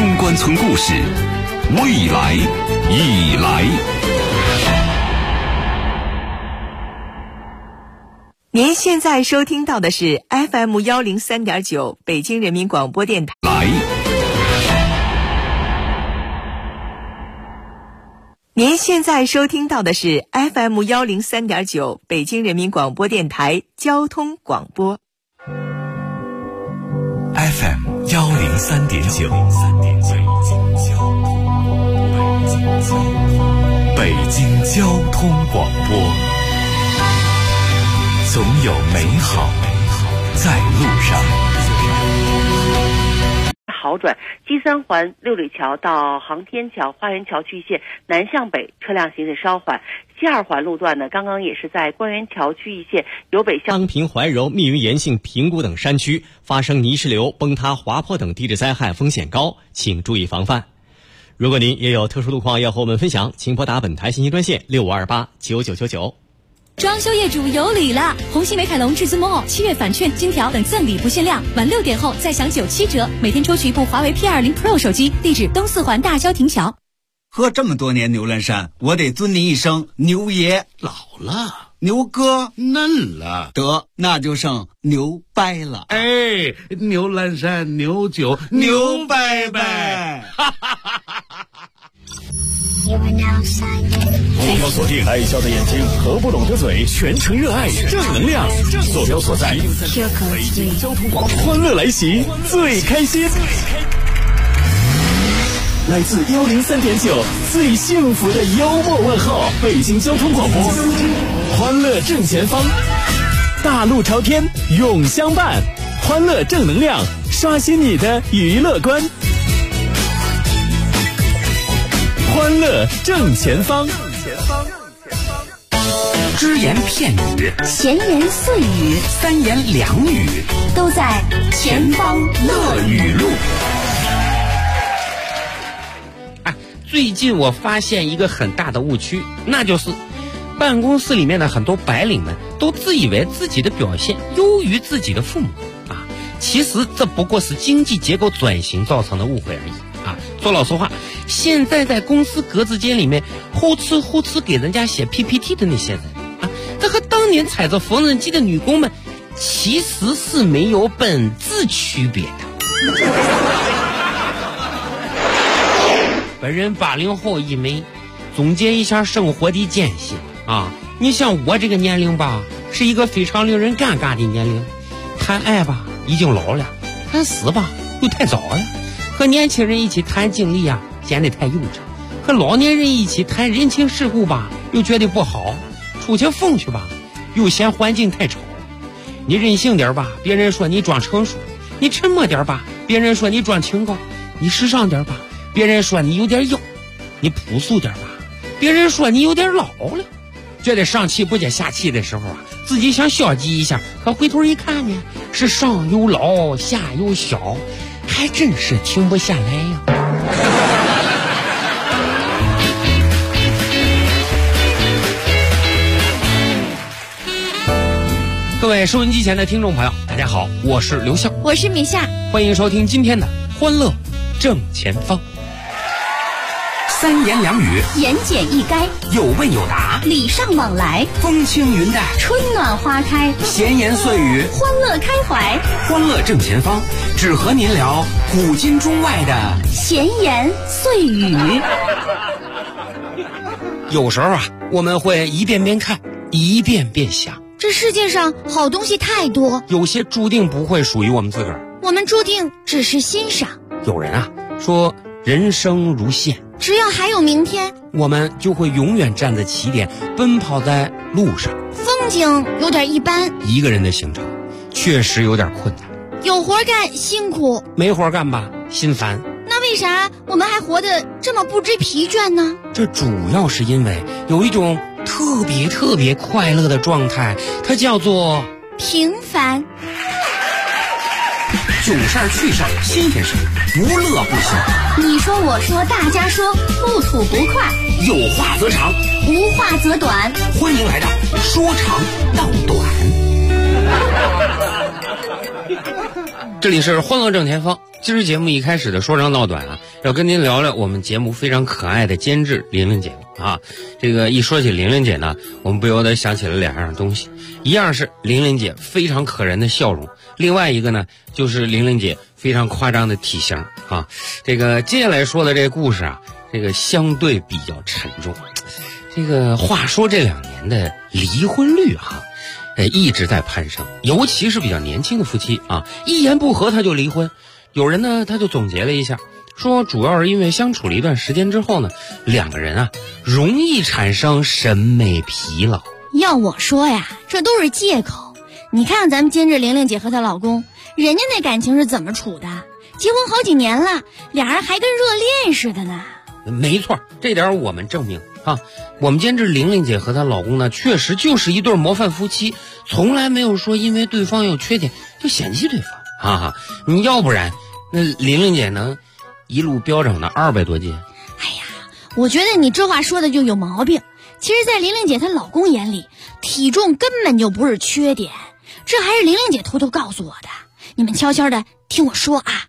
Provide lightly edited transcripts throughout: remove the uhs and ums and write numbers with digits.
中关村故事，未来已来。 您现在收听到的是 FM103.9 北京人民广播电台。您现在收听到的是 FM103.9 北京人民广播电台交通广播。 FM103.9 北京交通广播，总有美好在路上。 好转，G3环六里桥到航天桥花园桥区线南向北车辆行驶稍缓。西2环路段呢，刚刚也是在官园桥区域线由北向昌平、怀柔、密云、延庆、平谷等山区发生泥石流、崩塌、滑坡等地质灾害风险高，请注意防范。如果您也有特殊路况要和我们分享，请拨打本台信息专线65289999。 装修业主有礼了！红星美凯龙至尊 Mall 7月返券、金条等赠礼不限量，晚6点后再享97折，每天抽取一部华为 P20 Pro 手机。地址东4环大郊亭桥。 喝这么多年牛栏山，我得尊您一声牛爷。 老了， 牛哥嫩了， 得那就剩牛掰了。 哎，牛栏山牛酒牛掰掰。 目标锁定爱笑的眼睛和不拢的嘴，全程热爱正能量。坐标所在北京交通广播，欢乐来袭，最开心。来自103.9最幸福的幽默问候，北京交通广播，欢乐正前方，大路朝天永相伴，欢乐正能量，刷新你的娱乐观。欢乐正前方，只言片语， 闲言碎语， 三言两语， 都在前方乐语录。 最近我发现一个很大的误区，那就是办公室里面的很多白领们都自以为自己的表现优于自己的父母啊，其实这不过是经济结构转型造成的误会而已啊。说老实话，现在在公司格子间里面呼哧给人家写 PPT 的那些人啊，这和当年踩着缝纫机的女工们其实是没有本质区别的。本人80后一枚，总结一下生活的艰辛啊！你像我这个年龄吧，是一个非常令人尴尬的年龄。谈爱吧，已经老了；谈死吧，又太早了。和年轻人一起谈经历啊，显得太幼稚；和老年人一起谈人情世故吧，又觉得不好。出去疯去吧，又嫌环境太吵。你任性点吧，别人说你装成熟；你沉默点吧，别人说你装清高；你时尚点吧，别人说你有点妖；你朴素点吧，别人说你有点老了。觉得上气不接下气的时候啊，自己想消极一下，可回头一看呢，是上有老下有小，还真是停不下来呀。各位收音机前的听众朋友，大家好，我是刘笑， 我是米夏， 欢迎收听今天的欢乐正前方。 三言两语， 言简意赅， 有问有答， 礼尚往来， 风轻云淡， 春暖花开， 闲言碎语， 欢乐开怀。 欢乐正前方，只和您聊古今中外的闲言碎语。 有时候啊，我们会一遍遍看，一遍遍想， 这世界上好东西太多， 有些注定不会属于我们自个儿， 我们注定只是欣赏。 有人啊说人生如线， 只要还有明天， 我们就会永远站在起点，奔跑在路上。 风景有点一般， 一个人的行程确实有点困难， 有活干辛苦， 没活干吧心烦。 那为啥我们还活得这么不知疲倦呢？ 这主要是因为有一种特别快乐的状态，它叫做平凡。 囧事儿趣事儿新鲜事儿，无乐不行。 你说我说大家说，不吐不快， 有话则长， 无话则短。 欢迎来到说长道短。 这里是欢乐正前方。今日节目一开始的说长道短啊，要跟您聊聊我们节目非常可爱的监制玲玲姐啊。这个一说起玲玲姐呢，我们不由得想起了两样东西，一样是玲玲姐非常可人的笑容，另外一个呢就是玲玲姐非常夸张的体型啊。这个接下来说的这个故事啊，这个相对比较沉重。这个话说这2年的离婚率啊，一直在攀升，尤其是比较年轻的夫妻啊，一言不合他就离婚。有人呢他就总结了一下，说主要是因为相处了一段时间之后呢，2个人啊容易产生审美疲劳。 要我说呀，这都是借口。你看咱们监制玲玲姐和她老公，人家那感情是怎么处的？结婚好几年了，俩人还跟热恋似的呢。 没错，这点我们证明啊。我们监制玲玲姐和她老公呢，确实就是一对模范夫妻，从来没有说因为对方有缺点就嫌弃对方啊。你要不然那玲玲姐能一路飙涨到200多斤。 哎呀，我觉得你这话说的就有毛病。其实在玲玲姐她老公眼里，体重根本就不是缺点，这还是玲玲姐偷偷告诉我的。你们悄悄的听我说啊。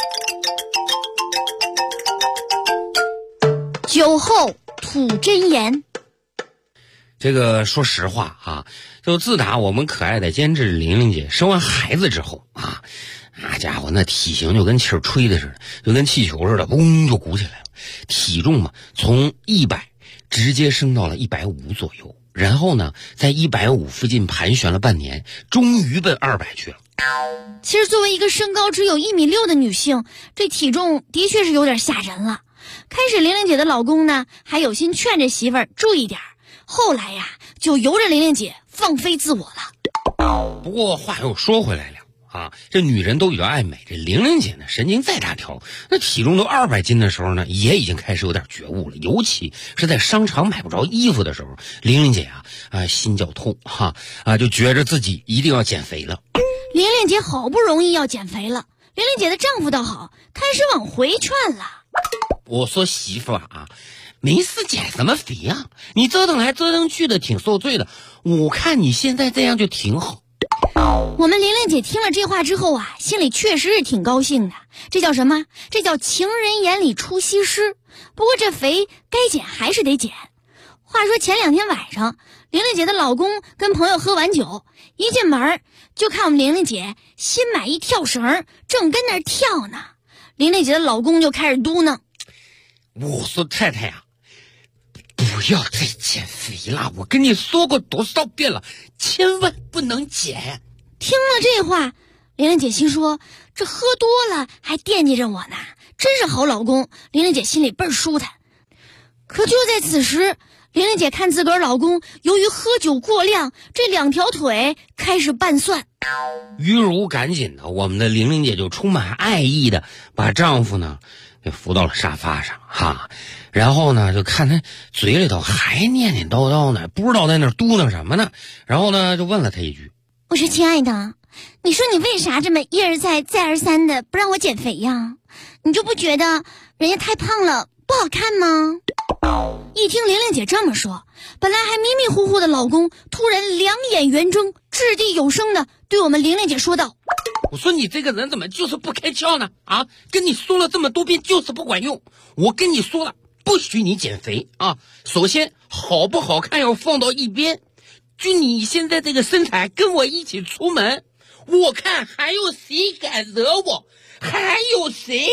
酒后吐真言。 这个说实话啊，就自打我们可爱的监制玲玲姐生完孩子之后啊，那家伙那体型就跟气儿吹的似的，就跟气球似的，嘣就鼓起来了。体重嘛，从100直接升到了150左右，然后呢，在150附近盘旋了半年，终于奔200去了。 其实作为一个身高只有1.6米的女性，这体重的确是有点吓人了。开始玲玲姐的老公呢，还有心劝着媳妇儿注意点，后来呀，就由着玲玲姐放飞自我了。 不过话又说回来了啊，这女人都比较爱美，这玲玲姐呢神经再大条，那体重都200斤的时候呢，也已经开始有点觉悟了。尤其是在商场买不着衣服的时候，玲玲姐心绞痛就觉着自己一定要减肥了。 玲玲姐好不容易要减肥了，玲玲姐的丈夫倒好，开始往回劝了。 我说媳妇没事减什么肥啊，你折腾来折腾去的挺受罪的，我看你现在这样就挺好。 我们玲玲姐听了这话之后啊，心里确实是挺高兴的。这叫什么？这叫情人眼里出西施。不过这肥该减还是得减。话说前2天晚上，玲玲姐的老公跟朋友喝完酒，一进门就看我们玲玲姐新买一跳绳，正跟那儿跳呢。玲玲姐的老公就开始嘟囔： 我说太太不要再减肥了，我跟你说过多少遍了，千万不能减。 听了这话，玲玲姐心说，这喝多了还惦记着我呢，真是好老公。玲玲姐心里倍儿舒坦。可就在此时，玲玲姐看自个儿老公由于喝酒过量，这2条腿开始拌蒜。 于如赶紧的，我们的玲玲姐就充满爱意的把丈夫呢给扶到了沙发上然后呢就看他嘴里头还念念叨叨呢，不知道在那嘟囔什么呢，然后呢就问了他一句： 我说亲爱的，你说你为啥这么一而再再而三的不让我减肥呀？你就不觉得人家太胖了不好看吗？一听玲玲姐这么说，本来还迷迷糊糊的老公突然2眼圆睁，掷地有声的对我们玲玲姐说道： 我说你这个人怎么就是不开窍呢？跟你说了这么多遍就是不管用。我跟你说了，不许你减肥首先好不好看要放到一边，就你现在这个身材跟我一起出门，我看还有谁敢惹我？还有谁？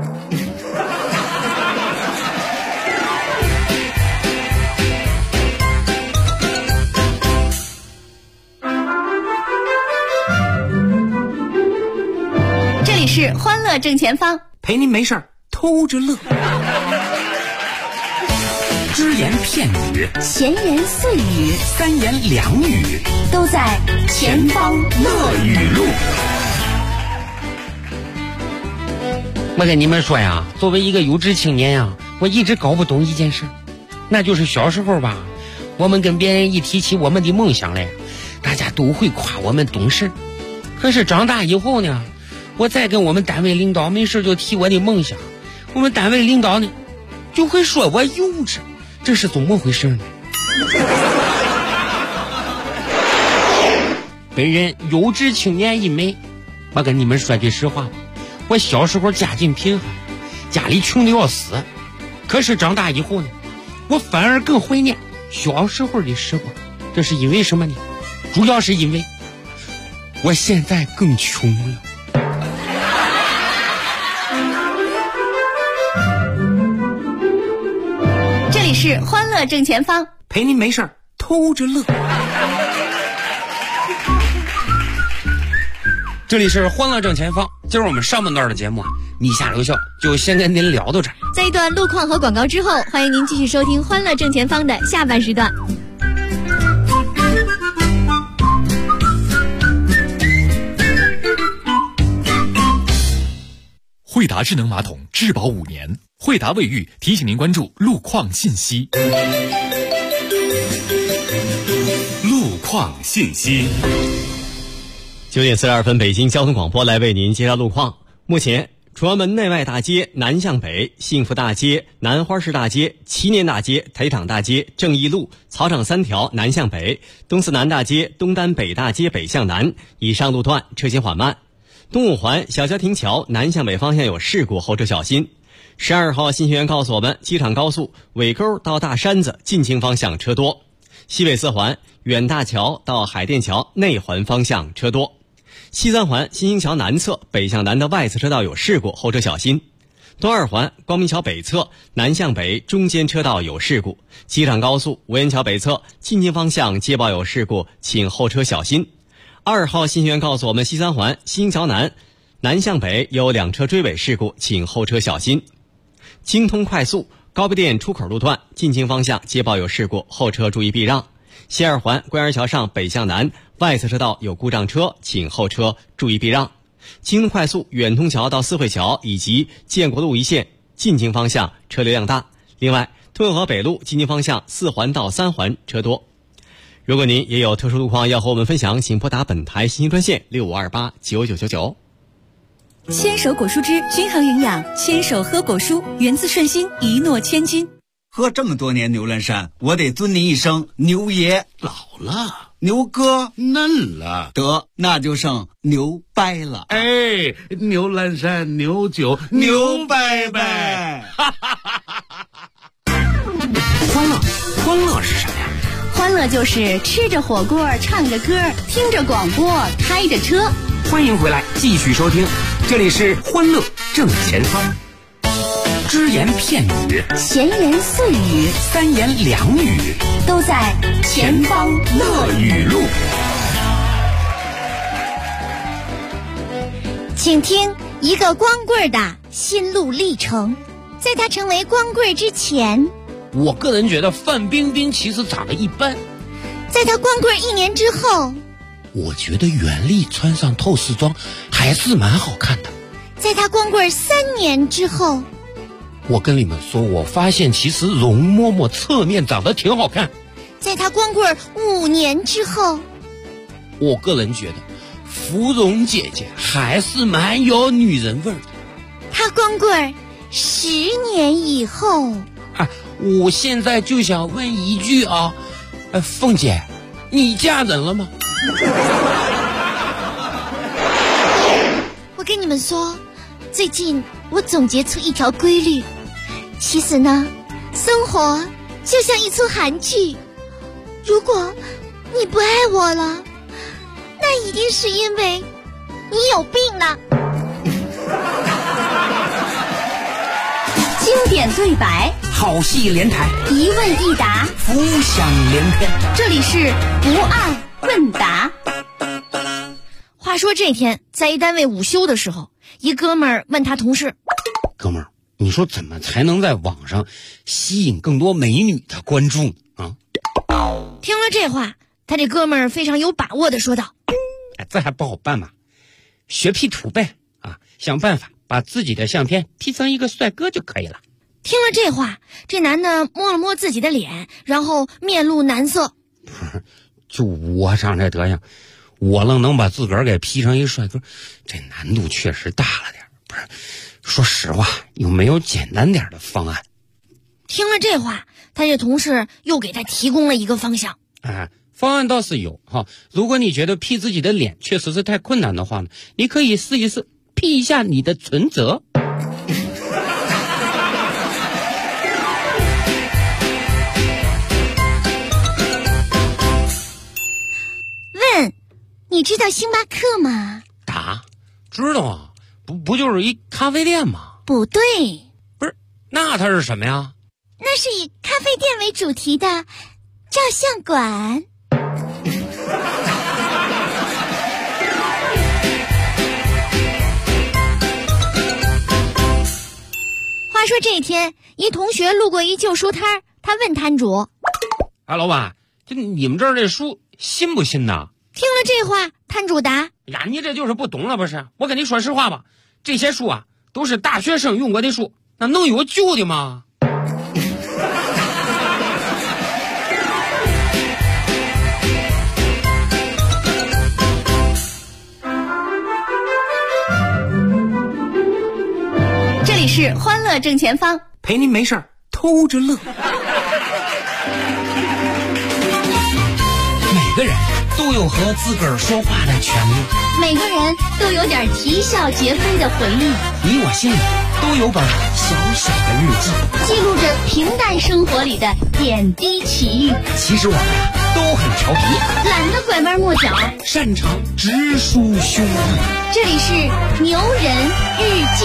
这里是欢乐正前方， 陪您没事偷着乐。只言片语， 闲言碎语， 三言两语， 都在前方乐语录。 我跟你们说呀，作为一个有志青年呀，我一直搞不懂一件事，那就是小时候吧，我们跟别人一提起我们的梦想来，大家都会夸我们懂事。可是长大以后呢，我再跟我们单位领导没事就提我的梦想，我们单位领导呢就会说我幼稚，这是怎么回事呢？本人有志青年一枚我跟你们说句实话，我小时候家境贫寒，家里穷的要死。可是长大以后呢，我反而更怀念小时候的时光。这是因为什么呢？主要是因为我现在更穷了。 这里是欢乐正前方， 陪您没事儿偷着乐。 这里是欢乐正前方，今儿我们上半段的节目你下留校就先跟您聊到这儿。 在一段路况和广告之后，欢迎您继续收听欢乐正前方的下半时段。 惠达智能马桶质保5年，惠达卫浴提醒您关注路况信息。路况信息。 9点42分，北京交通广播来为您介绍路况。目前，崇安门内外大街南向北、幸福大街、南花市大街、祈年大街、台场大街、正义路、草场3条南向北、东四南大街、东单北大街北向南以上路段车行缓慢。东五环小家庭桥南向北方向有事故，后车小心。12号信息员告诉我们，机场高速尾沟到大山子进京方向车多。西北4环远大桥到海淀桥内环方向车多。西3环新兴桥南侧北向南的外侧车道有事故，后车小心。东2环光明桥北侧南向北中间车道有事故。机场高速无烟桥北侧进京方向接报有事故，请后车小心。2号信息员告诉我们，西3环新兴桥南南向北有2车追尾事故，请后车小心。京通快速高碑店出口路段进京方向接报有事故，后车注意避让。西2环官园桥上北向南外侧车道有故障车，请后车注意避让。京通快速远通桥到四惠桥以及建国路一线进京方向车流量大。另外，通河北路进京方向4环到3环车多。如果您也有特殊路况要和我们分享，请拨打本台信息专线65289999。 牵手果蔬汁均衡营养，牵手喝果蔬，源自顺心，一诺千金。 喝这么多年牛栏山，我得尊您一声牛爷。 老了， 牛哥嫩了， 得那就剩牛掰了。 哎，牛栏山牛酒牛掰掰。 欢乐是什么呀？ 欢乐就是吃着火锅，唱着歌，听着广播，开着车。 欢迎回来，继续收听，这里是欢乐正前方。只言片语， 闲言碎语， 三言两语， 都在前方乐语录。 请听一个光棍的心路历程。在他成为光棍之前， 我个人觉得范冰冰其实长得一般。 在他光棍1年之后， 我觉得袁立穿上透视装还是蛮好看的。 在他光棍3年之后， 我跟你们说，我发现其实容嬷嬷侧面长得挺好看。 在他光棍5年之后， 我个人觉得芙蓉姐姐还是蛮有女人味儿的。 他光棍10年以后， 我现在就想问一句啊，凤姐，你嫁人了吗？ 我跟你们说，最近我总结出一条规律，其实呢，生活就像一出韩剧，如果你不爱我了，那一定是因为你有病了。 经典对白， 好戏连台， 一问一答， 浮想联翩。 这里是不二问答。 话说这天在一单位午休的时候，一哥们儿问他同事， 哥们儿，你说怎么才能在网上吸引更多美女的关注啊？ 听了这话，他这哥们儿非常有把握的说道， 这还不好办嘛，学 P 图呗啊，想办法把自己的相片 P 成一个帅哥就可以了。 听了这话，这男的摸了摸自己的脸，然后面露难色。 不是，就我长这德行，我能把自个儿给 P 成一帅哥，这难度确实大了点。不是，说实话，有没有简单点的方案？ 听了这话，他这同事又给他提供了一个方向。 方案倒是有哈。如果你觉得 P 自己的脸确实是太困难的话呢，你可以试一试 P 一下你的存折。 问，你知道星巴克吗？ 答，知道啊，不就是一咖啡店吗？ 不对， 不是，那它是什么呀？ 那是以咖啡店为主题的照相馆。话说这天，一同学路过一旧书摊，他问摊主：“ 哎，老板，就你们这儿这书新不新呐？” 听了这话，摊主答：“ 呀，你这就是不懂了不是？我跟你说实话吧，这些书啊都是大学生用过的书，那能有旧的吗？” 这里是欢乐正前方， 陪您没事偷着乐。每个人都有和自个儿说话的权利， 每个人都有点啼笑皆非的回忆， 你我心里都有本小小的日记， 记录着平淡生活里的点滴奇遇。 其实我们都很调皮， 懒得拐弯抹角， 擅长直抒胸臆。 这里是牛人日记。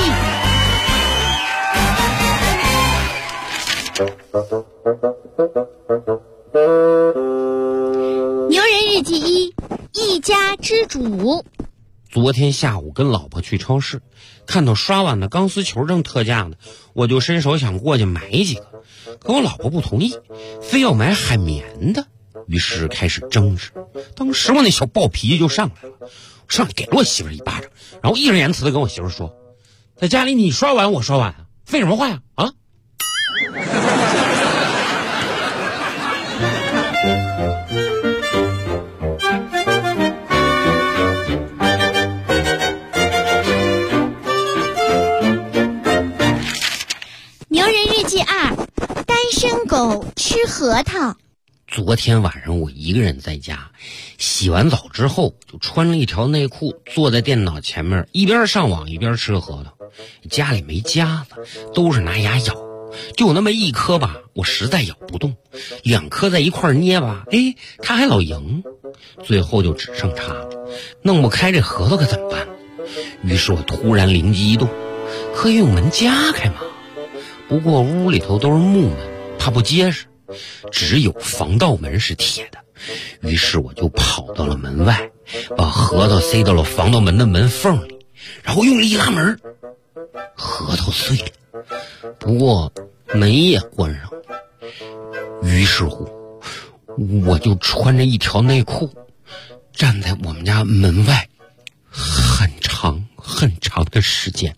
牛人日记一家之主。 昨天下午跟老婆去超市，看到刷碗的钢丝球正特价呢，我就伸手想过去买几个，可我老婆不同意，非要买海绵的，于是开始争执。当时我那小暴脾气就上来了，上去给了我媳妇一巴掌，然后义正言辞的跟我媳妇说：“在家里你刷碗我刷碗啊，废什么话呀啊！” 牛人日记2，单身狗吃核桃。 昨天晚上我一个人在家，洗完澡之后就穿了一条内裤，坐在电脑前面，一边上网一边吃核桃。家里没夹子，都是拿牙咬，就有那么一颗吧，我实在咬不动，2颗在一块捏吧，哎，他还老赢，最后就只剩它了，弄不开这核桃可怎么办？于是我突然灵机一动，可以用门夹开嘛。不过屋里头都是木门，怕不结实，只有防盗门是铁的。于是我就跑到了门外，把核桃塞到了防盗门的门缝里，然后用力一拉门，核桃碎了，不过门也关上了。于是乎我就穿着一条内裤站在我们家门外很长很长的时间。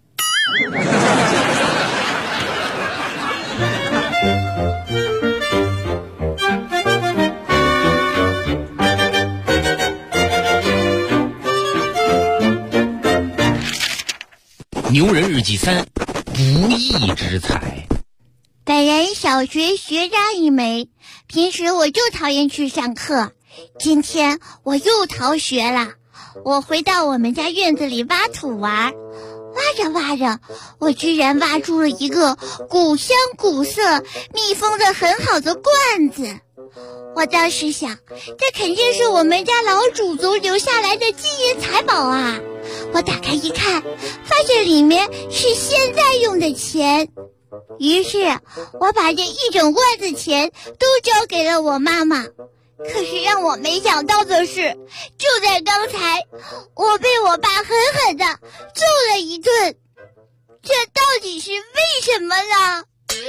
牛人日记3，不义之财。 本人小学学渣一枚，平时我就讨厌去上课，今天我又逃学了。我回到我们家院子里挖土玩，挖着挖着，我居然挖出了一个古香古色、密封的很好的罐子。我当时想，这肯定是我们家老祖宗留下来的金银财宝啊！我打开一看，发现里面是现在用的钱。于是我把这一整罐子钱都交给了我妈妈。可是让我没想到的是，就在刚才，我被我爸狠狠地揍了一顿。这到底是为什么呢？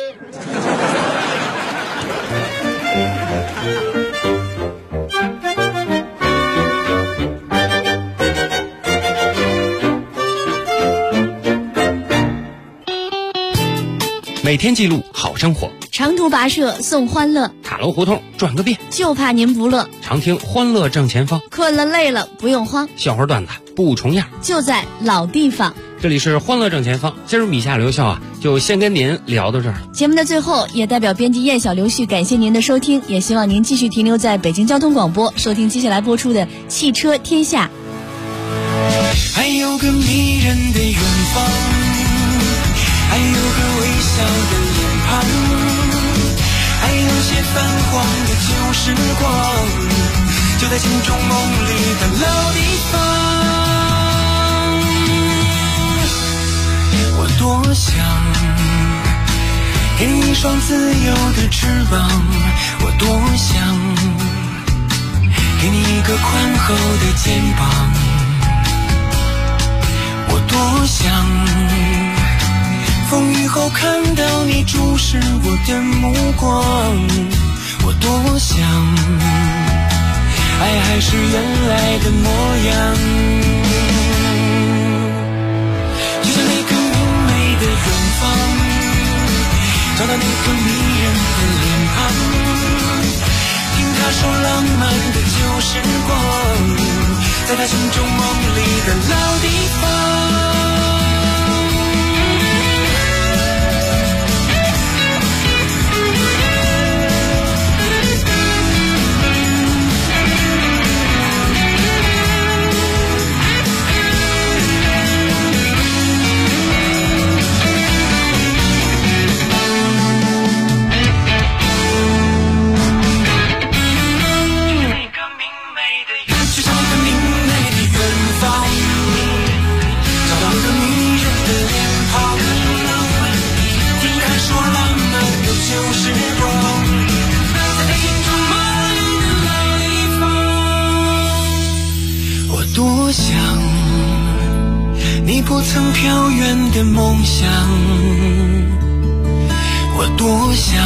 每天记录好生活， 长途跋涉送欢乐， 塔楼胡同转个遍， 就怕您不乐。 常听欢乐正前方， 困了累了不用慌， 笑话段子不重样， 就在老地方。 这里是欢乐正前方。今儿米下留校啊，就就先跟您聊到这儿。 节目的最后，也代表编辑燕小刘旭感谢您的收听，也希望您继续停留在北京交通广播，收听接下来播出的《汽车天下》。 还有个迷人的远方，还有个微笑的脸庞，还有些泛黄的旧时光，就在心中梦里的老地方。我多想给你一双自由的翅膀，我多想给你一个宽厚的肩膀，我多想风雨后看到你注视我的目光，我多想爱还是原来的模样，就像那个明媚的远方，找到那个迷人的脸庞，听他说浪漫的旧时光，在他心中梦里的老地方。多想你不曾飘远的梦想，我多想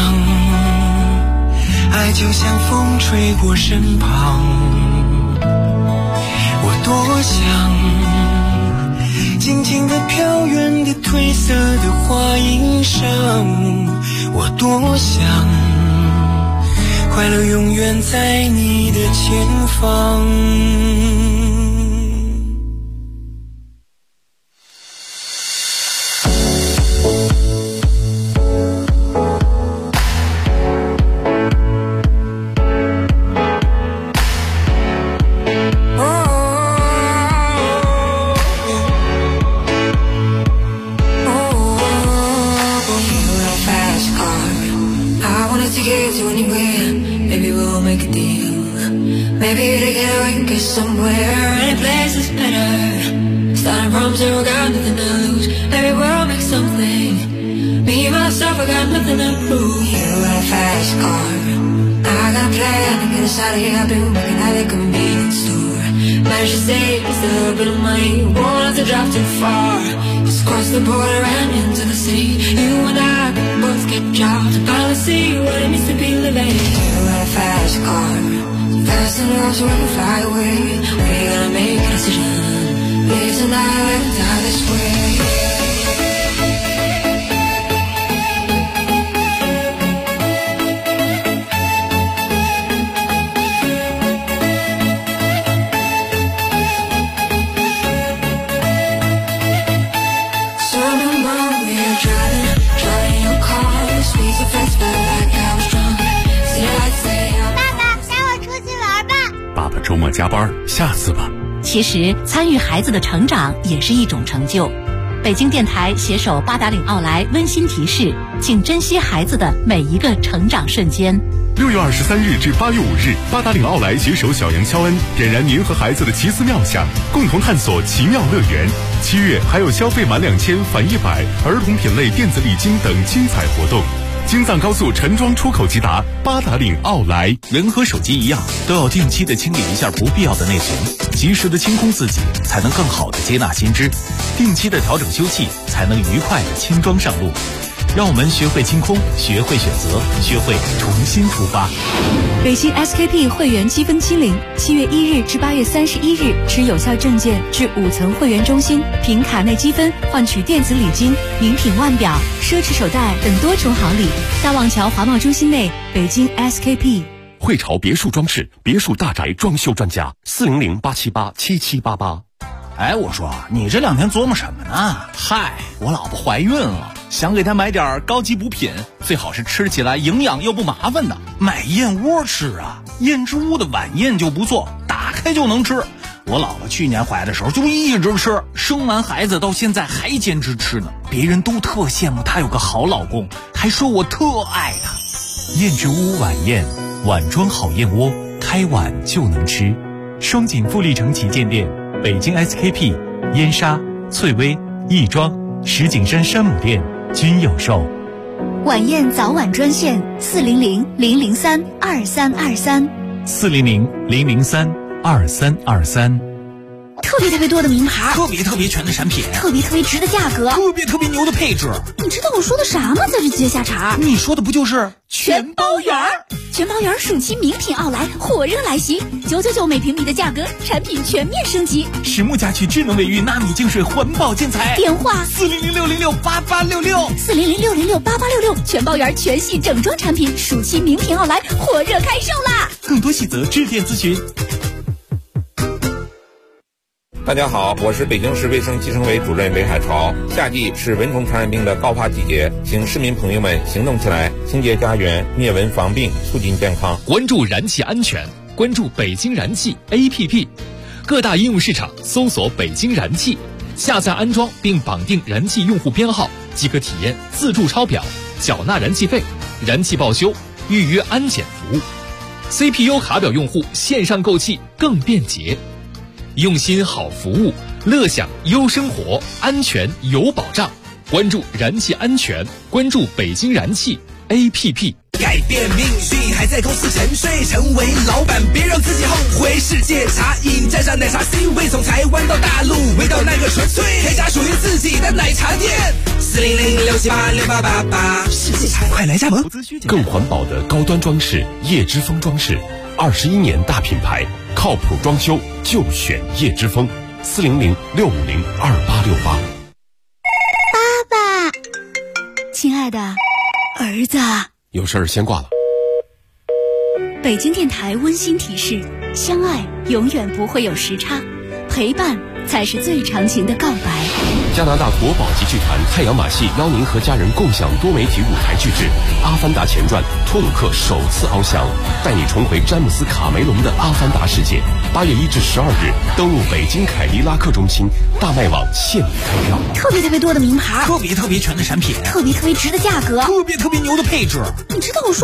爱就像风吹过身旁，我多想轻轻地飘远的褪色的花衣裳，我多想快乐永远在你的前方。 加班，下次吧。 其实参与孩子的成长也是一种成就。北京电台携手八达岭奥莱温馨提示，请珍惜孩子的每一个成长瞬间。 6月23日至8月5日，八达岭奥莱携手小杨肖恩，点燃您和孩子的奇思妙想，共同探索奇妙乐园。7月还有消费满2000返100，儿童品类电子礼金等精彩活动。京藏高速陈庄出口即达，八达岭奥莱。 人和手机一样，都要定期的清理一下不必要的内存，及时的清空自己，才能更好的接纳新知。定期的调整修葺，才能愉快的轻装上路。让我们学会清空，学会选择，学会重新出发。 北京 SKP 会员积分清零，7月1日至8月31日，持有效证件至5层会员中心，凭卡内积分换取电子礼金、名品腕表、奢侈手袋等多重好礼。大望桥华贸中心内，北京 SKP。 汇潮别墅装饰，别墅大宅装修专家，400-878-7788。 哎，我说你这2天琢磨什么呢？ 嗨，我老婆怀孕了。 想给他买点高级补品，最好是吃起来营养又不麻烦的，买燕窝吃啊。燕之屋的晚宴就不错，打开就能吃。我老婆去年怀的时候就一直吃，生完孩子到现在还坚持吃呢。别人都特羡慕她有个好老公，还说我特爱她。燕之屋晚宴，碗装好燕窝，开碗就能吃。双井富力城旗舰店、北京 SKP、燕莎、翠微、亦庄、石景山山姆店均有售。 晚宴早晚专线 400-003-2323，400-003-2323。 特别多的名牌， 特别全的产品， 特别值的价格， 特别牛的配置。 你知道我说的啥吗？在这接下茬， 你说的不就是全包圆？全包圆暑期名品奥莱火热来袭，999每平米的价格，产品全面升级。 实木家具、智能卫浴、纳米净水、环保建材。 电话 400-606-8866，400-606-8866。 全包圆全系整装产品，暑期名品奥莱火热开售啦！ 更多细则致电咨询。 大家好，我是北京市卫生计生委主任韦海潮。夏季是蚊虫传染病的高发季节，请市民朋友们行动起来，清洁家园，灭蚊防病，促进健康。 关注燃气安全，关注北京燃气 APP， 各大应用市场搜索北京燃气，下载安装并绑定燃气用户编号，即可体验自助抄表、缴纳燃气费、燃气报修、预约安检服务。CPU 卡表用户线上购气更便捷。用心好服务，乐享优生活，安全有保障。关注燃气安全，关注北京燃气 APP。 改变命运还在公司沉睡，成为老板别让自己后悔。世界茶饮蘸上奶茶 C 位，从台湾到大陆，味道那个纯粹，开家属于自己的奶茶店。400-678-6888，世界茶快来加盟。 更环保的高端装饰，叶之峰装饰，21年大品牌，靠谱装修就选叶之峰。400-650-2868。 爸爸，亲爱的儿子， 有事儿先挂了。 北京电台温馨提示：相爱永远不会有时差，陪伴才是最长情的告白。 加拿大国宝级剧团太阳马戏邀您和家人共享多媒体舞台剧制《阿凡达前传》，托鲁克首次翱翔，带你重回詹姆斯卡梅隆的阿凡达世界。8月1至12日，登陆北京凯迪拉克中心，大麦网现已开票。 特别多的名牌， 特别全的产品， 特别值的价格， 特别牛的配置。 你知道我说